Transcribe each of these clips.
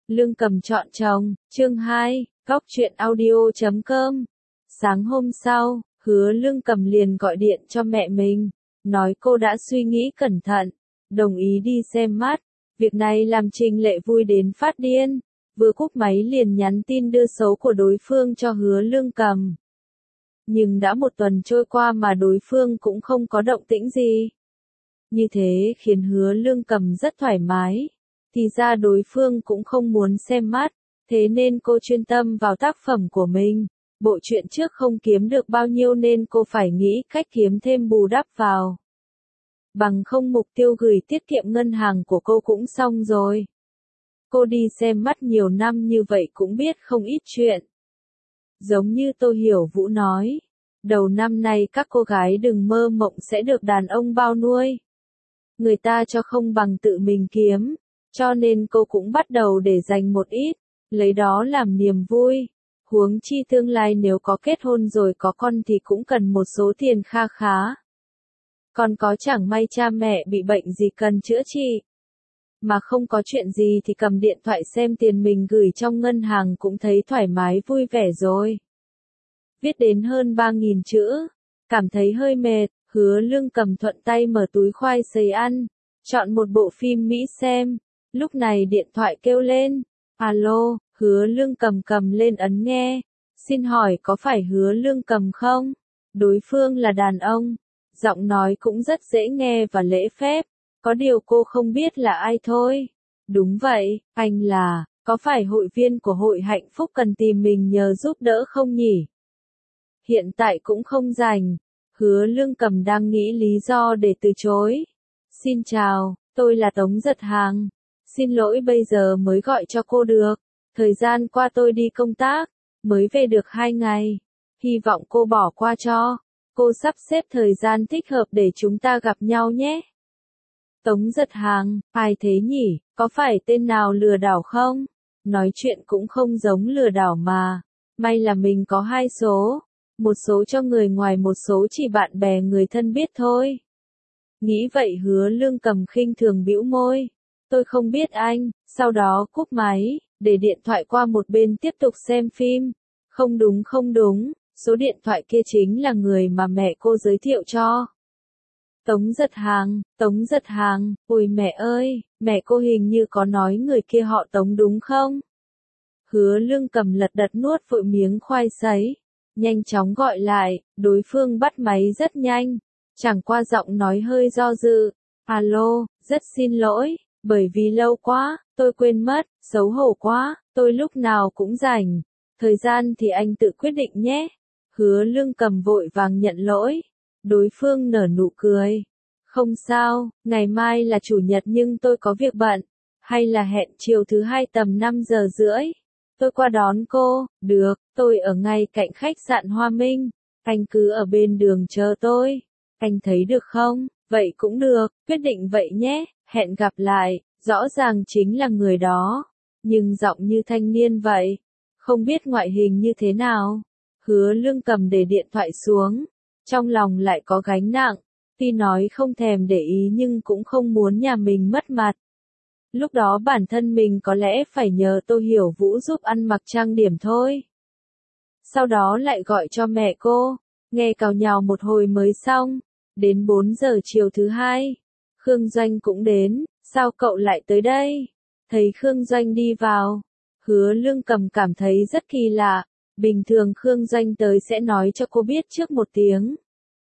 Lương Cầm chọn chồng, chương 2, góc truyện audio.com. Sáng hôm sau, Hứa Lương Cầm liền gọi điện cho mẹ mình, nói cô đã suy nghĩ cẩn thận, đồng ý đi xem mắt. Việc này làm Trình Lệ vui đến phát điên, vừa cúp máy liền nhắn tin đưa số của đối phương cho Hứa Lương Cầm. Nhưng đã một tuần trôi qua mà đối phương cũng không có động tĩnh gì. Như thế khiến Hứa Lương Cầm rất thoải mái. Thì ra đối phương cũng không muốn xem mắt, thế nên cô chuyên tâm vào tác phẩm của mình. Bộ truyện trước không kiếm được bao nhiêu nên cô phải nghĩ cách kiếm thêm bù đắp vào. Bằng không mục tiêu gửi tiết kiệm ngân hàng của cô cũng xong rồi. Cô đi xem mắt nhiều năm như vậy cũng biết không ít chuyện. Giống như Tô Hiểu Vũ nói, đầu năm nay các cô gái đừng mơ mộng sẽ được đàn ông bao nuôi. Người ta cho không bằng tự mình kiếm. Cho nên cô cũng bắt đầu để dành một ít, lấy đó làm niềm vui. Huống chi tương lai nếu có kết hôn rồi có con thì cũng cần một số tiền kha khá. Còn có chẳng may cha mẹ bị bệnh gì cần chữa trị. Mà không có chuyện gì thì cầm điện thoại xem tiền mình gửi trong ngân hàng cũng thấy thoải mái vui vẻ rồi. Viết đến hơn 3.000 chữ, cảm thấy hơi mệt, Hứa Lương Cầm thuận tay mở túi khoai sấy ăn, chọn một bộ phim Mỹ xem. Lúc này điện thoại kêu lên. Alo, Hứa Lương Cầm cầm lên ấn nghe. Xin hỏi có phải Hứa Lương Cầm không? Đối phương là đàn ông. Giọng nói cũng rất dễ nghe và lễ phép. Có điều cô không biết là ai thôi. Đúng vậy, anh là, có phải hội viên của hội hạnh phúc cần tìm mình nhờ giúp đỡ không nhỉ? Hiện tại cũng không rảnh. Hứa Lương Cầm đang nghĩ lý do để từ chối. Xin chào, tôi là Tống Giật Hàng. Xin lỗi bây giờ mới gọi cho cô được. Thời gian qua tôi đi công tác, mới về được 2 ngày. Hy vọng cô bỏ qua cho. Cô sắp xếp thời gian thích hợp để chúng ta gặp nhau nhé. Tống Giật Hàng, ai thế nhỉ? Có phải tên nào lừa đảo không? Nói chuyện cũng không giống lừa đảo mà. May là mình có 2 số. Một số cho người ngoài, một số chỉ bạn bè người thân biết thôi. Nghĩ vậy Hứa Lương Cầm khinh thường bĩu môi. Tôi không biết anh, sau đó cúp máy, để điện thoại qua một bên tiếp tục xem phim. Không đúng, số điện thoại kia chính là người mà mẹ cô giới thiệu cho. Tống Giật Hàng, ôi mẹ ơi, mẹ cô hình như có nói người kia họ Tống đúng không? Hứa Lương Cầm lật đật nuốt vội miếng khoai sấy, nhanh chóng gọi lại, đối phương bắt máy rất nhanh, chẳng qua giọng nói hơi do dự. Alo, rất xin lỗi. Bởi vì lâu quá, tôi quên mất, xấu hổ quá, tôi lúc nào cũng rảnh. Thời gian thì anh tự quyết định nhé. Hứa Lương Cầm vội vàng nhận lỗi. Đối phương nở nụ cười. Không sao, ngày mai là chủ nhật nhưng tôi có việc bận. Hay là hẹn chiều thứ 2 tầm 5 giờ rưỡi. Tôi qua đón cô. Được, tôi ở ngay cạnh khách sạn Hoa Minh. Anh cứ ở bên đường chờ tôi. Anh thấy được không? Vậy cũng được, quyết định vậy nhé. Hẹn gặp lại, rõ ràng chính là người đó, nhưng giọng như thanh niên vậy, không biết ngoại hình như thế nào. Hứa Lương Cầm để điện thoại xuống, trong lòng lại có gánh nặng, tuy nói không thèm để ý nhưng cũng không muốn nhà mình mất mặt. Lúc đó bản thân mình có lẽ phải nhờ Tô Hiểu Vũ giúp ăn mặc trang điểm thôi. Sau đó lại gọi cho mẹ cô, nghe càu nhàu một hồi mới xong, đến 4 giờ chiều thứ 2. Khương Doanh cũng đến, sao cậu lại tới đây? Thấy Khương Doanh đi vào, Hứa Lương Cầm cảm thấy rất kỳ lạ, bình thường Khương Doanh tới sẽ nói cho cô biết trước một tiếng.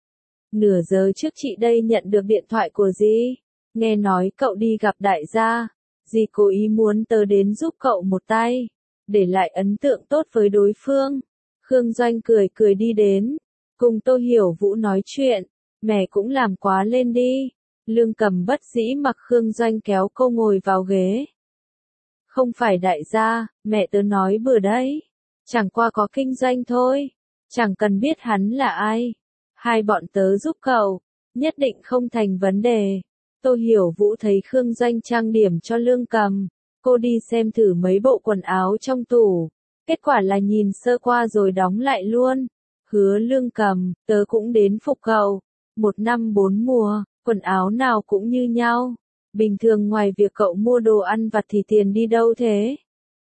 Nửa giờ trước chị đây nhận được điện thoại của dì, nghe nói cậu đi gặp đại gia, dì cố ý muốn tớ đến giúp cậu một tay, để lại ấn tượng tốt với đối phương. Khương Doanh cười cười đi đến, cùng Tô Hiểu Vũ nói chuyện, mẹ cũng làm quá lên đi. Lương Cầm bất dĩ mặc Khương Doanh kéo cô ngồi vào ghế. Không phải đại gia, mẹ tớ nói bừa đấy. Chẳng qua có kinh doanh thôi. Chẳng cần biết hắn là ai. Hai bọn tớ giúp cậu. Nhất định không thành vấn đề. Tô Hiểu Vũ thấy Khương Doanh trang điểm cho Lương Cầm. Cô đi xem thử mấy bộ quần áo trong tủ. Kết quả là nhìn sơ qua rồi đóng lại luôn. Hứa Lương Cầm, tớ cũng đến phục cậu. 1 năm 4 mùa. Quần áo nào cũng như nhau. Bình thường ngoài việc cậu mua đồ ăn vặt thì tiền đi đâu thế?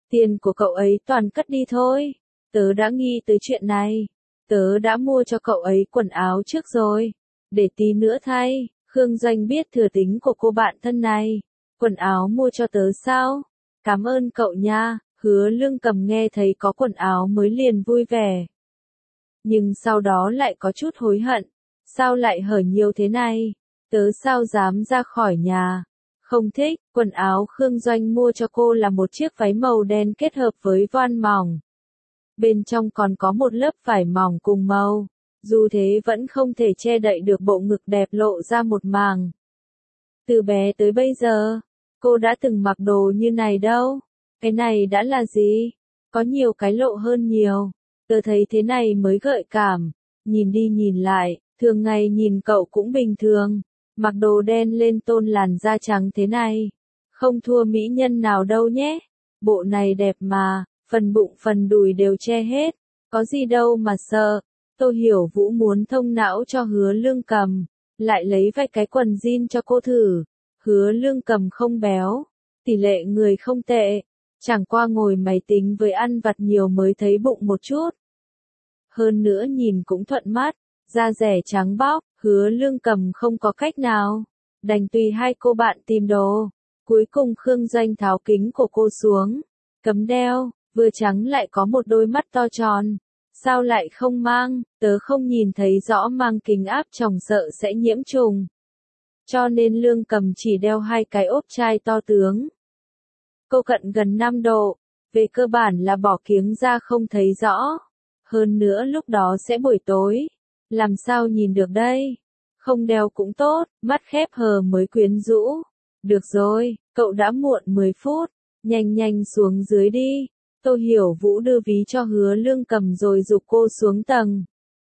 Tiền của cậu ấy toàn cất đi thôi. Tớ đã nghĩ tới chuyện này. Tớ đã mua cho cậu ấy quần áo trước rồi. Để tí nữa thay, Khương Doanh biết thừa tính của cô bạn thân này. Quần áo mua cho tớ sao? Cảm ơn cậu nha. Hứa Lương Cầm nghe thấy có quần áo mới liền vui vẻ. Nhưng sau đó lại có chút hối hận. Sao lại hở nhiều thế này? Tớ sao dám ra khỏi nhà? Không thích, quần áo Khương Doanh mua cho cô là một chiếc váy màu đen kết hợp với voan mỏng. Bên trong còn có một lớp vải mỏng cùng màu. Dù thế vẫn không thể che đậy được bộ ngực đẹp lộ ra một màng. Từ bé tới bây giờ, cô đã từng mặc đồ như này đâu. Cái này đã là gì? Có nhiều cái lộ hơn nhiều. Tớ thấy thế này mới gợi cảm. Nhìn đi nhìn lại, thường ngày nhìn cậu cũng bình thường. Mặc đồ đen lên tôn làn da trắng thế này. Không thua mỹ nhân nào đâu nhé. Bộ này đẹp mà, phần bụng phần đùi đều che hết. Có gì đâu mà sợ. Tô Hiểu Vũ muốn thông não cho Hứa Lương Cầm. Lại lấy vài cái quần jean cho cô thử. Hứa Lương Cầm không béo. Tỷ lệ người không tệ. Chẳng qua ngồi máy tính với ăn vặt nhiều mới thấy bụng một chút. Hơn nữa nhìn cũng thuận mắt. Da rẻ trắng bóc, Hứa Lương Cầm không có cách nào. Đành tùy hai cô bạn tìm đồ. Cuối cùng Khương Doanh tháo kính của cô xuống. Cấm đeo, vừa trắng lại có một đôi mắt to tròn. Sao lại không mang, tớ không nhìn thấy rõ mang kính áp tròng sợ sẽ nhiễm trùng. Cho nên Lương Cầm chỉ đeo hai cái ốp chai to tướng. Cô cận gần 5 độ, về cơ bản là bỏ kiếng ra không thấy rõ. Hơn nữa lúc đó sẽ buổi tối. Làm sao nhìn được đây? Không đeo cũng tốt, mắt khép hờ mới quyến rũ. Được rồi, cậu đã muộn 10 phút, nhanh nhanh xuống dưới đi. Tô Hiểu Vũ đưa ví cho Hứa Lương Cầm rồi giục cô xuống tầng.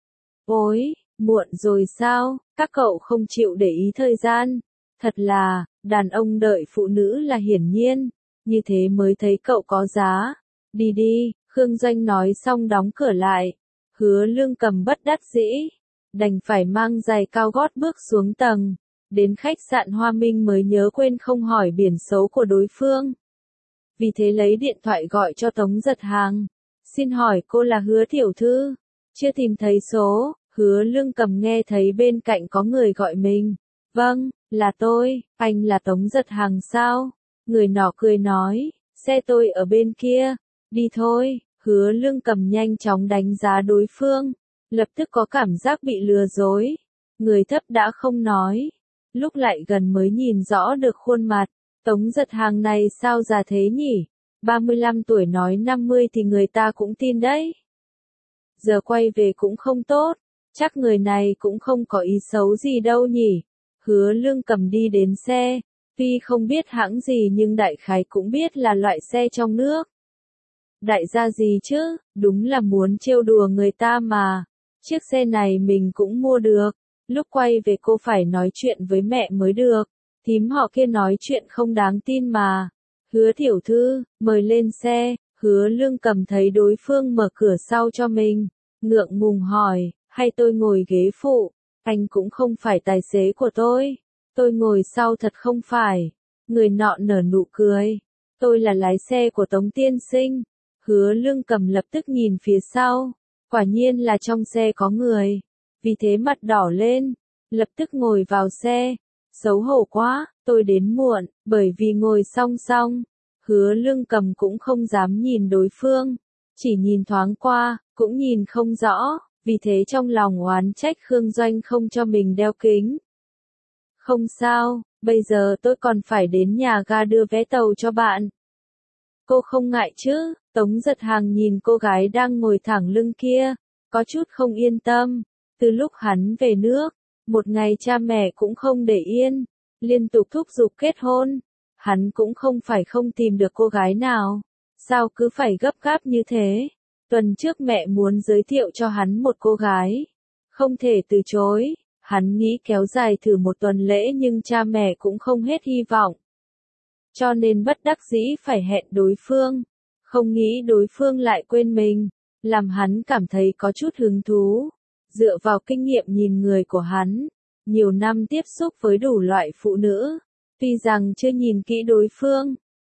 Ôi, muộn rồi sao? Các cậu không chịu để ý thời gian. Thật là, đàn ông đợi phụ nữ là hiển nhiên. Như thế mới thấy cậu có giá. Đi đi, Khương Doanh nói xong đóng cửa lại. Hứa Lương Cầm bất đắc dĩ. Đành phải mang giày cao gót bước xuống tầng. Đến khách sạn Hoa Minh mới nhớ quên không hỏi biển số của đối phương. Vì thế lấy điện thoại gọi cho Tống Giật Hàng. Xin hỏi cô là Hứa tiểu thư? Chưa tìm thấy số. Hứa Lương Cầm nghe thấy bên cạnh có người gọi mình. Vâng, là tôi, anh là Tống Giật Hàng sao? Người nọ cười nói, xe tôi ở bên kia. Đi thôi. Hứa Lương Cầm nhanh chóng đánh giá đối phương. Lập tức có cảm giác bị lừa dối. Người thấp đã không nói. Lúc lại gần mới nhìn rõ được khuôn mặt. Tống Giật Hàng này sao già thế nhỉ? 35 tuổi nói 50 thì người ta cũng tin đấy. Giờ quay về cũng không tốt. Chắc người này cũng không có ý xấu gì đâu nhỉ? Hứa Lương Cầm đi đến xe. Tuy không biết hãng gì nhưng đại khái cũng biết là loại xe trong nước. Đại gia gì chứ, đúng là muốn trêu đùa người ta mà. Chiếc xe này mình cũng mua được. Lúc quay về cô phải nói chuyện với mẹ mới được. Thím họ kia nói chuyện không đáng tin mà. Hứa tiểu thư, mời lên xe. Hứa Lương Cầm thấy đối phương mở cửa sau cho mình. Ngượng ngùng hỏi, hay tôi ngồi ghế phụ? Anh cũng không phải tài xế của tôi. Tôi ngồi sau thật không phải. Người nọ nở nụ cười. Tôi là lái xe của Tống tiên sinh. Hứa Lương Cầm lập tức nhìn phía sau. Quả nhiên là trong xe có người. Vì thế mặt đỏ lên. Lập tức ngồi vào xe. Xấu hổ quá, tôi đến muộn, bởi vì ngồi song song. Hứa Lương Cầm cũng không dám nhìn đối phương. Chỉ nhìn thoáng qua, cũng nhìn không rõ. Vì thế trong lòng oán trách Khương Doanh không cho mình đeo kính. Không sao, bây giờ tôi còn phải đến nhà ga đưa vé tàu cho bạn. Cô không ngại chứ? Tống Giật Hàng nhìn cô gái đang ngồi thẳng lưng kia. Có chút không yên tâm. Từ lúc hắn về nước, một ngày cha mẹ cũng không để yên. Liên tục thúc giục kết hôn. Hắn cũng không phải không tìm được cô gái nào. Sao cứ phải gấp gáp như thế? Tuần trước mẹ muốn giới thiệu cho hắn một cô gái. Không thể từ chối. Hắn nghĩ kéo dài thử một tuần lễ nhưng cha mẹ cũng không hết hy vọng. Cho nên bất đắc dĩ phải hẹn đối phương. Không nghĩ đối phương lại quên mình. Làm hắn cảm thấy có chút hứng thú. Dựa vào kinh nghiệm nhìn người của hắn. Nhiều năm tiếp xúc với đủ loại phụ nữ. Tuy rằng chưa nhìn kỹ đối phương.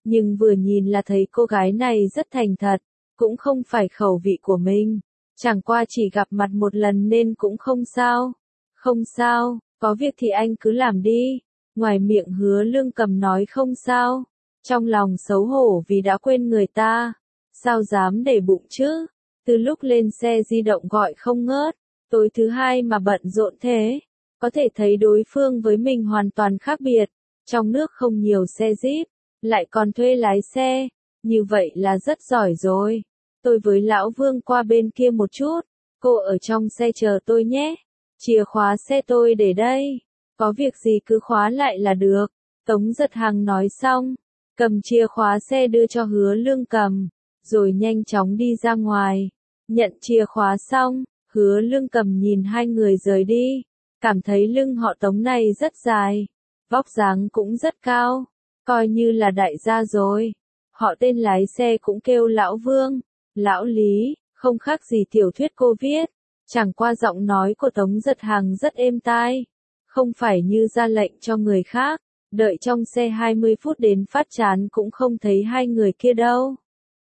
nhưng vừa nhìn là thấy cô gái này rất thành thật, cũng không phải khẩu vị của mình. Chẳng qua chỉ gặp mặt một lần nên cũng không sao. Không sao, có việc thì anh cứ làm đi. Ngoài miệng Hứa Lương Cầm nói không sao, trong lòng xấu hổ vì đã quên người ta. Sao dám để bụng chứ? Từ lúc lên xe di động gọi không ngớt, tối thứ hai mà bận rộn thế. Có thể thấy đối phương với mình hoàn toàn khác biệt. Trong nước không nhiều xe Jeep, lại còn thuê lái xe. Như vậy là rất giỏi rồi. Tôi với Lão Vương qua bên kia một chút. Cô ở trong xe chờ tôi nhé. Chìa khóa xe tôi để đây. Có việc gì cứ khóa lại là được. Tống Giật Hằng nói xong, cầm chìa khóa xe đưa cho Hứa Lương Cầm, rồi nhanh chóng đi ra ngoài. Nhận chìa khóa xong, Hứa Lương Cầm nhìn hai người rời đi. Cảm thấy lưng họ Tống này rất dài. Vóc dáng cũng rất cao. Coi như là đại gia rồi. Họ tên lái xe cũng kêu Lão Vương, Lão Lý, không khác gì tiểu thuyết cô viết. Chẳng qua giọng nói của Tống Giật Hằng rất êm tai. Không phải như ra lệnh cho người khác. Đợi trong xe 20 phút đến phát chán cũng không thấy hai người kia đâu.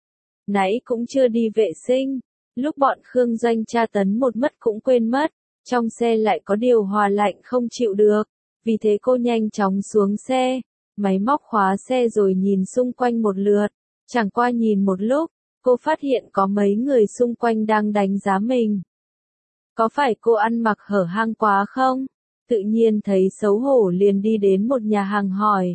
Nãy cũng chưa đi vệ sinh. Lúc bọn Khương Doanh tra tấn một mất cũng quên mất. Trong xe lại có điều hòa lạnh không chịu được. Vì thế cô nhanh chóng xuống xe. Máy móc khóa xe rồi nhìn xung quanh một lượt. Chẳng qua nhìn một lúc, cô phát hiện có mấy người xung quanh đang đánh giá mình. Có phải cô ăn mặc hở hang quá không? Tự nhiên thấy xấu hổ liền đi đến một nhà hàng hỏi.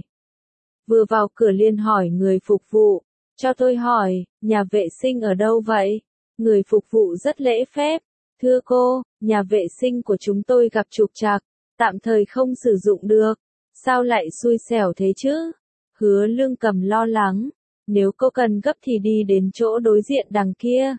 Vừa vào cửa liền hỏi người phục vụ. Cho tôi hỏi, nhà vệ sinh ở đâu vậy? Người phục vụ rất lễ phép. Thưa cô, nhà vệ sinh của chúng tôi gặp trục trặc, tạm thời không sử dụng được. Sao lại xui xẻo thế chứ? Hứa Lương Cầm lo lắng. Nếu cô cần gấp thì đi đến chỗ đối diện đằng kia.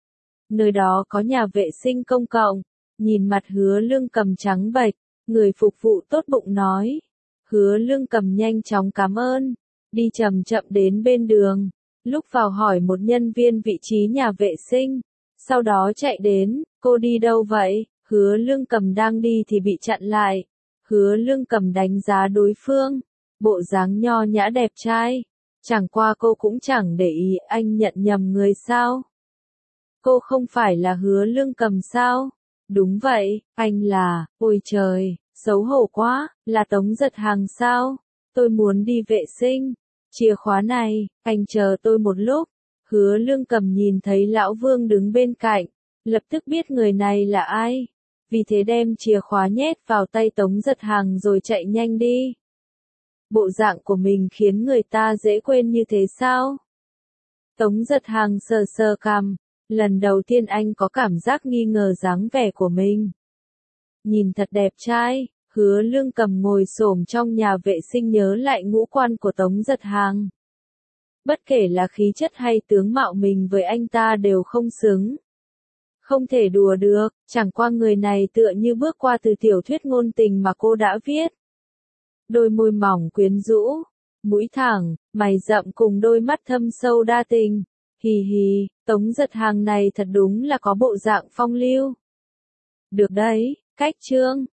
Nơi đó có nhà vệ sinh công cộng. Nhìn mặt Hứa Lương Cầm trắng bệch, người phục vụ tốt bụng nói. Hứa Lương Cầm nhanh chóng cảm ơn. Đi chậm chậm đến bên đường. Lúc vào hỏi một nhân viên vị trí nhà vệ sinh. Sau đó chạy đến, cô đi đâu vậy? Hứa Lương Cầm đang đi thì bị chặn lại. Hứa Lương Cầm đánh giá đối phương. Bộ dáng nho nhã đẹp trai. Chẳng qua cô cũng chẳng để ý anh nhận nhầm người sao. Cô không phải là Hứa Lương Cầm sao? Đúng vậy, anh là, ôi trời, xấu hổ quá, là Tống Giật Hằng sao? Tôi muốn đi vệ sinh. Chìa khóa này, anh chờ tôi một lúc. Hứa Lương Cầm nhìn thấy Lão Vương đứng bên cạnh, lập tức biết người này là ai. Vì thế đem chìa khóa nhét vào tay Tống Giật Hằng rồi chạy nhanh đi. Bộ dạng của mình khiến người ta dễ quên như thế sao? Tống Giật Hằng sờ sờ cằm, lần đầu tiên anh có cảm giác nghi ngờ dáng vẻ của mình. Nhìn thật đẹp trai, Hứa Lương Cầm ngồi xổm trong nhà vệ sinh nhớ lại ngũ quan của Tống Giật Hằng. Bất kể là khí chất hay tướng mạo mình với anh ta đều không xứng. Không thể đùa được, chẳng qua người này tựa như bước qua từ tiểu thuyết ngôn tình mà cô đã viết. Đôi môi mỏng quyến rũ, mũi thẳng, mày rậm cùng đôi mắt thâm sâu đa tình. Hì hì, Tống Giật Hằng này thật đúng là có bộ dạng phong lưu. Được đấy, cách chương.